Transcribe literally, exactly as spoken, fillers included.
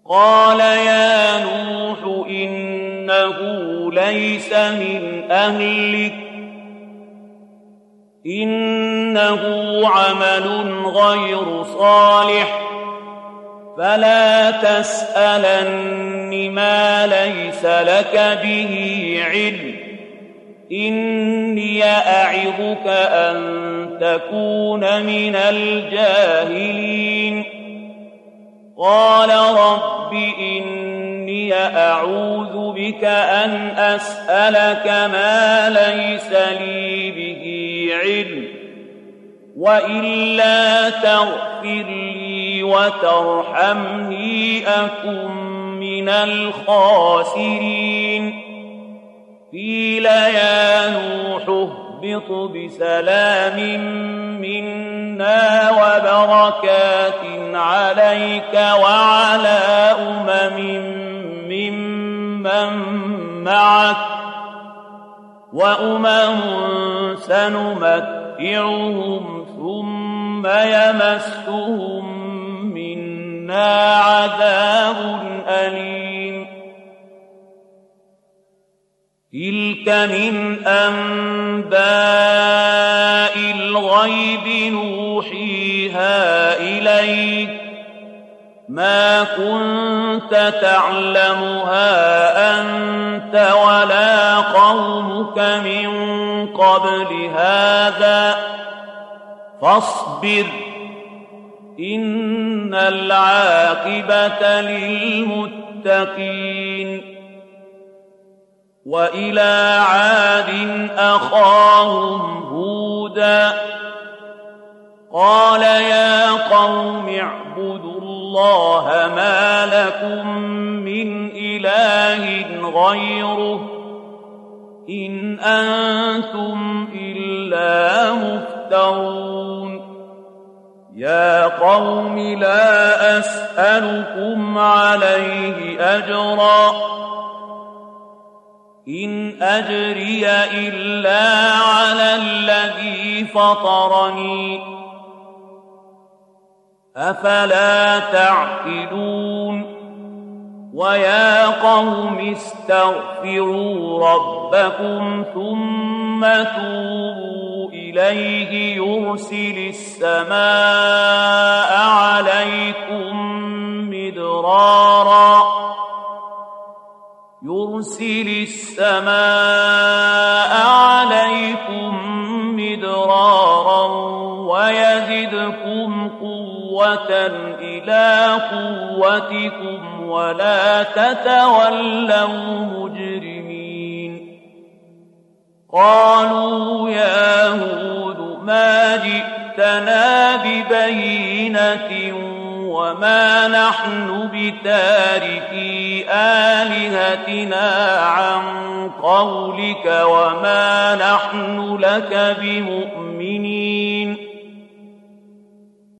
قال يا نوح إنه ليس من أهلك إنه عمل غير صالح فلا تسألن ما ليس لك به علم إني أعظك أن تكون من الجاهلين قال رب إني أعوذ بك أن أسألك ما ليس لي به علم وإلا تغفر لي وترحمني أكن من الخاسرين قيل يا نوح اهبط بسلام منا وبركات عليك وعلى أمم ممن معك وأمم سنمتعهم ثم يمسهم منا عذاب أليم تلك من أنباء الغيب نوحيها إليك ما كنت تعلمها أنت ولا قومك من قبل هذا فاصبر إن العاقبة للمتقين وإلى عاد أخاهم هودا قال يا قوم اعبدوا الله ما لكم من إله غيره إن أنتم إلا مفترون يا قوم لا أسألكم عليه أجرا إن أجري إلا على الذي فطرني أفلا تعقلون ويا قوم استغفروا ربكم ثم توبوا إليه يرسل السماء عليكم مدرارا يرسل السماء عليكم مدرارا ويزدكم قوة إلى قوتكم ولا تتولوا مجرمين قالوا يا هود ما جئتنا ببينة وما نحن بتاركي آلهتنا عن قولك وما نحن لك بمؤمنين